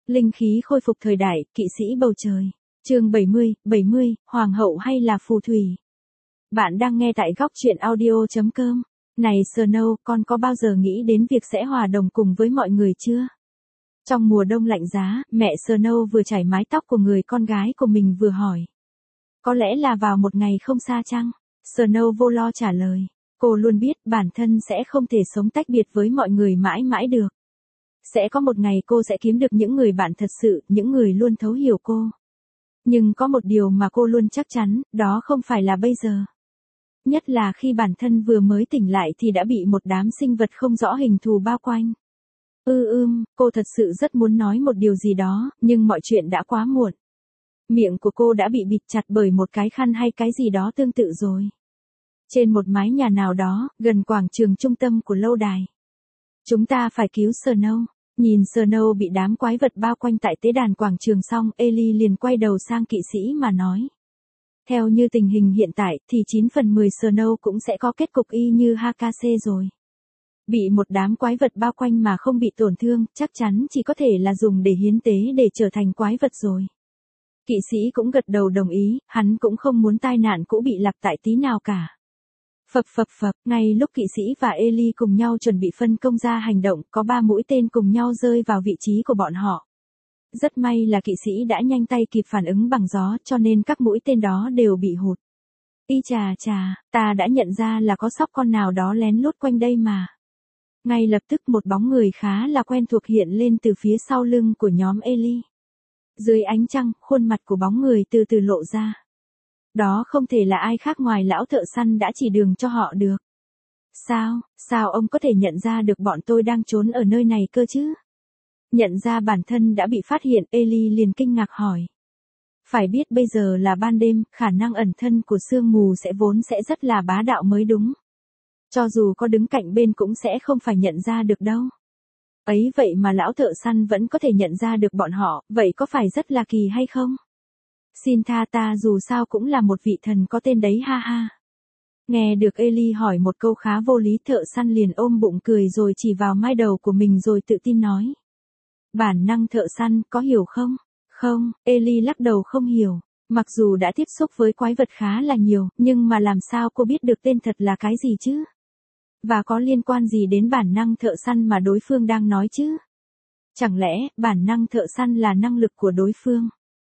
Linh khí khôi phục thời đại, kỵ sĩ bầu trời. Chương 70, Hoàng hậu hay là phù thủy? Bạn đang nghe tại góc truyện audio.com. Này Snow, con có bao giờ nghĩ đến việc sẽ hòa đồng cùng với mọi người chưa? Trong mùa đông lạnh giá, mẹ Snow vừa chải mái tóc của người con gái của mình vừa hỏi. Có lẽ là vào một ngày không xa chăng? Snow vô lo trả lời. Cô luôn biết bản thân sẽ không thể sống tách biệt với mọi người mãi mãi được. Sẽ có một ngày cô sẽ kiếm được những người bạn thật sự, những người luôn thấu hiểu cô. Nhưng có một điều mà cô luôn chắc chắn, đó không phải là bây giờ. Nhất là khi bản thân vừa mới tỉnh lại thì đã bị một đám sinh vật không rõ hình thù bao quanh. Cô thật sự rất muốn nói một điều gì đó, nhưng mọi chuyện đã quá muộn. Miệng của cô đã bị bịt chặt bởi một cái khăn hay cái gì đó tương tự rồi. Trên một mái nhà nào đó, gần quảng trường trung tâm của lâu đài. Chúng ta phải cứu Snow. Nhìn Snow bị đám quái vật bao quanh tại tế đàn quảng trường xong, Ellie liền quay đầu sang kỵ sĩ mà nói. Theo như tình hình hiện tại thì 9 phần 10 Snow cũng sẽ có kết cục y như Hakase rồi. Bị một đám quái vật bao quanh mà không bị tổn thương, chắc chắn chỉ có thể là dùng để hiến tế để trở thành quái vật rồi. Kỵ sĩ cũng gật đầu đồng ý, hắn cũng không muốn tai nạn cũ bị lặp lại tí nào cả. Phập, ngay lúc kỵ sĩ và Ellie cùng nhau chuẩn bị phân công ra hành động, có 3 mũi tên cùng nhau rơi vào vị trí của bọn họ. Rất may là kỵ sĩ đã nhanh tay kịp phản ứng bằng gió, cho nên các mũi tên đó đều bị hụt. Chà, ta đã nhận ra là có sóc con nào đó lén lút quanh đây mà. Ngay lập tức một bóng người khá là quen thuộc hiện lên từ phía sau lưng của nhóm Ellie. Dưới ánh trăng, khuôn mặt của bóng người từ từ lộ ra. Đó không thể là ai khác ngoài lão thợ săn đã chỉ đường cho họ được. Sao ông có thể nhận ra được bọn tôi đang trốn ở nơi này cơ chứ? Nhận ra bản thân đã bị phát hiện, Ellie liền kinh ngạc hỏi. Phải biết bây giờ là ban đêm, khả năng ẩn thân của sương mù vốn sẽ rất là bá đạo mới đúng. Cho dù có đứng cạnh bên cũng sẽ không phải nhận ra được đâu. Ấy vậy mà lão thợ săn vẫn có thể nhận ra được bọn họ, vậy có phải rất là kỳ hay không? Xin tha ta dù sao cũng là một vị thần có tên đấy ha ha. Nghe được Ellie hỏi một câu khá vô lý, thợ săn liền ôm bụng cười rồi chỉ vào mai đầu của mình rồi tự tin nói. Bản năng thợ săn, có hiểu không? Không, Ellie lắc đầu không hiểu. Mặc dù đã tiếp xúc với quái vật khá là nhiều, nhưng mà làm sao cô biết được tên thật là cái gì chứ? Và có liên quan gì đến bản năng thợ săn mà đối phương đang nói chứ? Chẳng lẽ, bản năng thợ săn là năng lực của đối phương?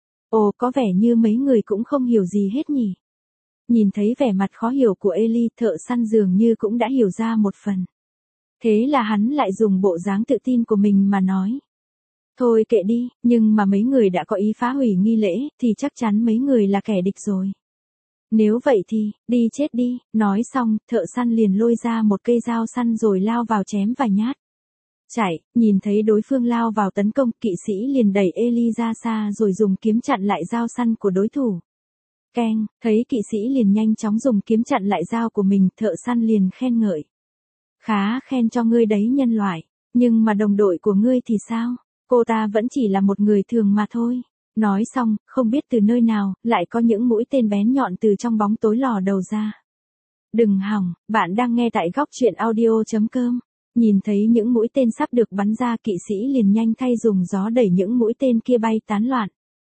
Ồ, có vẻ như mấy người cũng không hiểu gì hết nhỉ. Nhìn thấy vẻ mặt khó hiểu của Ellie, thợ săn dường như cũng đã hiểu ra một phần. Thế là hắn lại dùng bộ dáng tự tin của mình mà nói. Thôi kệ đi, nhưng mà mấy người đã có ý phá hủy nghi lễ, thì chắc chắn mấy người là kẻ địch rồi. Nếu vậy thì, đi chết đi, nói xong, thợ săn liền lôi ra một cây dao săn rồi lao vào chém vài nhát. Chạy, nhìn thấy đối phương lao vào tấn công, kỵ sĩ liền đẩy Ellie ra xa rồi dùng kiếm chặn lại dao săn của đối thủ. Keng, thấy kỵ sĩ liền nhanh chóng dùng kiếm chặn lại dao của mình, thợ săn liền khen ngợi. Khá khen cho ngươi đấy nhân loại, nhưng mà đồng đội của ngươi thì sao? Cô ta vẫn chỉ là một người thường mà thôi. Nói xong, không biết từ nơi nào, lại có những mũi tên bén nhọn từ trong bóng tối lò đầu ra. Đừng hỏng, bạn đang nghe tại góc truyện audio.com. Nhìn thấy những mũi tên sắp được bắn ra, kỵ sĩ liền nhanh tay dùng gió đẩy những mũi tên kia bay tán loạn.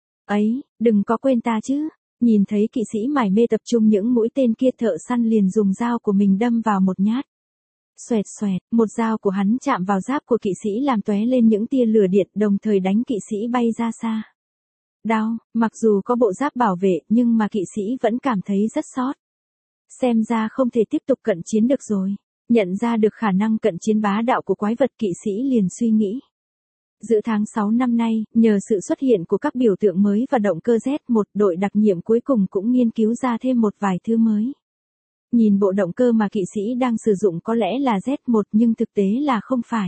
Ấy, đừng có quên ta chứ. Nhìn thấy kỵ sĩ mải mê tập trung những mũi tên kia, thợ săn liền dùng dao của mình đâm vào một nhát. Xoẹt, một dao của hắn chạm vào giáp của kỵ sĩ làm tóe lên những tia lửa điện, đồng thời đánh kỵ sĩ bay ra xa. Đau, mặc dù có bộ giáp bảo vệ nhưng mà kỵ sĩ vẫn cảm thấy rất sót. Xem ra không thể tiếp tục cận chiến được rồi. Nhận ra được khả năng cận chiến bá đạo của quái vật, kỵ sĩ liền suy nghĩ. Giữa tháng 6 năm nay, nhờ sự xuất hiện của các biểu tượng mới và động cơ Z1, đội đặc nhiệm cuối cùng cũng nghiên cứu ra thêm một vài thứ mới. Nhìn bộ động cơ mà kỵ sĩ đang sử dụng có lẽ là Z1 nhưng thực tế là không phải.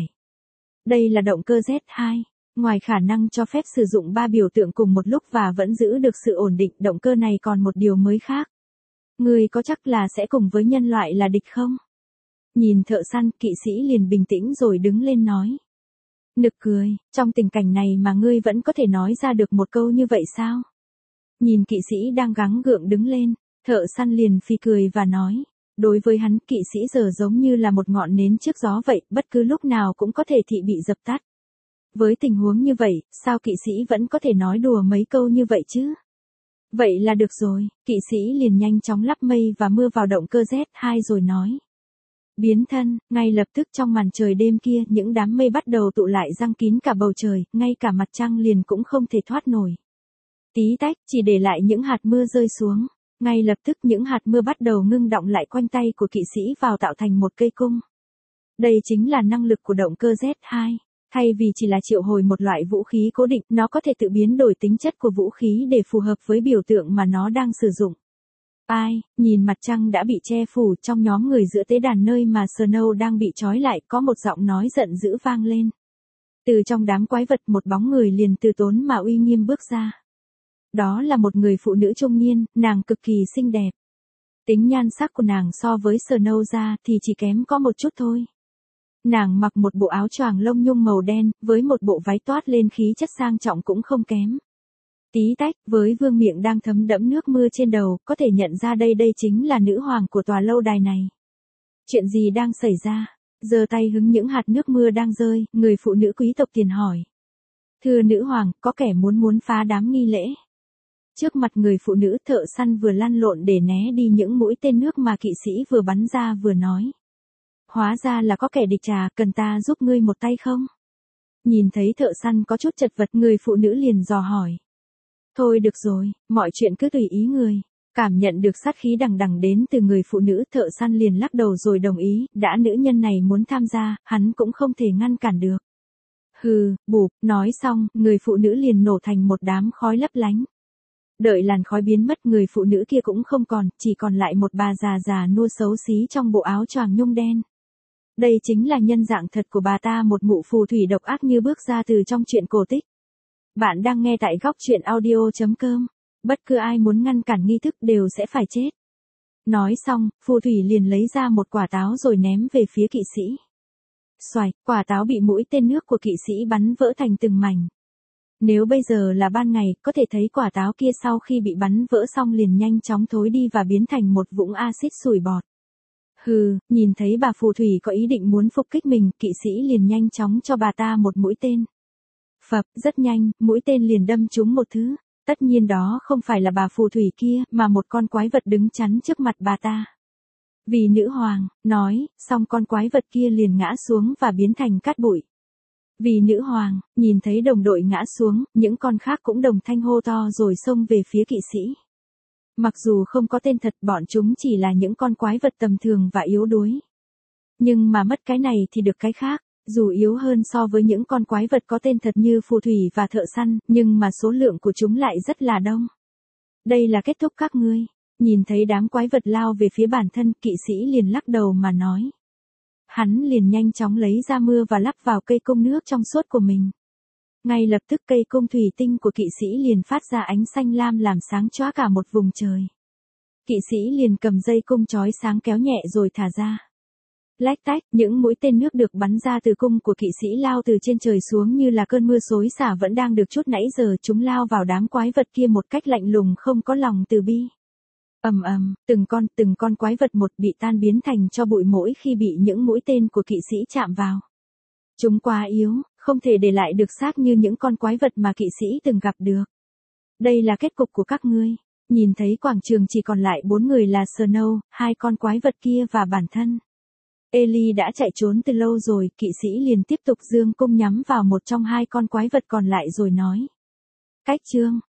Đây là động cơ Z2. Ngoài khả năng cho phép sử dụng 3 biểu tượng cùng một lúc và vẫn giữ được sự ổn định, động cơ này còn một điều mới khác. Ngươi có chắc là sẽ cùng với nhân loại là địch không? Nhìn thợ săn, kỵ sĩ liền bình tĩnh rồi đứng lên nói. Nực cười, trong tình cảnh này mà ngươi vẫn có thể nói ra được một câu như vậy sao? Nhìn kỵ sĩ đang gắng gượng đứng lên, thợ săn liền phì cười và nói. Đối với hắn, kỵ sĩ giờ giống như là một ngọn nến trước gió vậy, bất cứ lúc nào cũng có thể bị dập tắt. Với tình huống như vậy, sao kỵ sĩ vẫn có thể nói đùa mấy câu như vậy chứ? Vậy là được rồi, kỵ sĩ liền nhanh chóng lắp mây và mưa vào động cơ Z2 rồi nói. Biến thân, ngay lập tức trong màn trời đêm kia những đám mây bắt đầu tụ lại giăng kín cả bầu trời, ngay cả mặt trăng liền cũng không thể thoát nổi. Tí tách, chỉ để lại những hạt mưa rơi xuống. Ngay lập tức những hạt mưa bắt đầu ngưng đọng lại quanh tay của kỵ sĩ vào tạo thành một cây cung. Đây chính là năng lực của động cơ Z2. Thay vì chỉ là triệu hồi một loại vũ khí cố định, nó có thể tự biến đổi tính chất của vũ khí để phù hợp với biểu tượng mà nó đang sử dụng. Ai, nhìn mặt trăng đã bị che phủ trong nhóm người giữa tế đàn nơi mà Snow đang bị trói lại, có một giọng nói giận dữ vang lên. Từ trong đám quái vật một bóng người liền từ tốn mà uy nghiêm bước ra. Đó là một người phụ nữ trung niên, nàng cực kỳ xinh đẹp. Tính nhan sắc của nàng so với Snow ra thì chỉ kém có một chút thôi. Nàng mặc một bộ áo choàng lông nhung màu đen, với một bộ váy toát lên khí chất sang trọng cũng không kém. Tí tách, với vương miện đang thấm đẫm nước mưa trên đầu, có thể nhận ra đây chính là nữ hoàng của tòa lâu đài này. Chuyện gì đang xảy ra? Giơ tay hứng những hạt nước mưa đang rơi, người phụ nữ quý tộc tiền hỏi. Thưa nữ hoàng, có kẻ muốn phá đám nghi lễ. Trước mặt người phụ nữ, thợ săn vừa lăn lộn để né đi những mũi tên nước mà kỵ sĩ vừa bắn ra vừa nói. Hóa ra là có kẻ địch à, cần ta giúp ngươi một tay không? Nhìn thấy thợ săn có chút chật vật, người phụ nữ liền dò hỏi. Thôi được rồi, mọi chuyện cứ tùy ý người. Cảm nhận được sát khí đằng đằng đến từ người phụ nữ, thợ săn liền lắc đầu rồi đồng ý, đã nữ nhân này muốn tham gia, hắn cũng không thể ngăn cản được. Hừ, bụp, nói xong, người phụ nữ liền nổ thành một đám khói lấp lánh. Đợi làn khói biến mất, người phụ nữ kia cũng không còn, chỉ còn lại một bà già nua xấu xí trong bộ áo choàng nhung đen. Đây chính là nhân dạng thật của bà ta, một mụ phù thủy độc ác như bước ra từ trong truyện cổ tích. Bạn đang nghe tại góc truyện audio.com. Bất cứ ai muốn ngăn cản nghi thức đều sẽ phải chết. Nói xong, phù thủy liền lấy ra một quả táo rồi ném về phía kỵ sĩ. Xoài, quả táo bị mũi tên nước của kỵ sĩ bắn vỡ thành từng mảnh. Nếu bây giờ là ban ngày, có thể thấy quả táo kia sau khi bị bắn vỡ xong liền nhanh chóng thối đi và biến thành một vũng axit sủi bọt. Hừ, nhìn thấy bà phù thủy có ý định muốn phục kích mình, kỵ sĩ liền nhanh chóng cho bà ta một mũi tên. Phập, rất nhanh, mũi tên liền đâm trúng một thứ. Tất nhiên đó không phải là bà phù thủy kia, mà một con quái vật đứng chắn trước mặt bà ta. Vì nữ hoàng, nói, xong con quái vật kia liền ngã xuống và biến thành cát bụi. Vì nữ hoàng, nhìn thấy đồng đội ngã xuống, những con khác cũng đồng thanh hô to rồi xông về phía kỵ sĩ. Mặc dù không có tên thật, bọn chúng chỉ là những con quái vật tầm thường và yếu đuối. Nhưng mà mất cái này thì được cái khác. Dù yếu hơn so với những con quái vật có tên thật như phù thủy và thợ săn, nhưng mà số lượng của chúng lại rất là đông. Đây là kết thúc các ngươi. Nhìn thấy đám quái vật lao về phía bản thân, kỵ sĩ liền lắc đầu mà nói. Hắn liền nhanh chóng lấy ra mưa và lắp vào cây cung nước trong suốt của mình. Ngay lập tức cây cung thủy tinh của kỵ sĩ liền phát ra ánh xanh lam làm sáng chóa cả một vùng trời. Kỵ sĩ liền cầm dây cung chói sáng kéo nhẹ rồi thả ra. Lách tách, những mũi tên nước được bắn ra từ cung của kỵ sĩ lao từ trên trời xuống như là cơn mưa xối xả vẫn đang được chút nãy giờ, chúng lao vào đám quái vật kia một cách lạnh lùng không có lòng từ bi. Ầm ầm, từng con quái vật một bị tan biến thành cho bụi mỗi khi bị những mũi tên của kỵ sĩ chạm vào. Chúng quá yếu, không thể để lại được xác như những con quái vật mà kỵ sĩ từng gặp được. Đây là kết cục của các ngươi. Nhìn thấy quảng trường chỉ còn lại 4 người là Snow, 2 con quái vật kia và bản thân. Ellie đã chạy trốn từ lâu rồi, kỵ sĩ liền tiếp tục giương cung nhắm vào một trong 2 con quái vật còn lại rồi nói. Cách chương,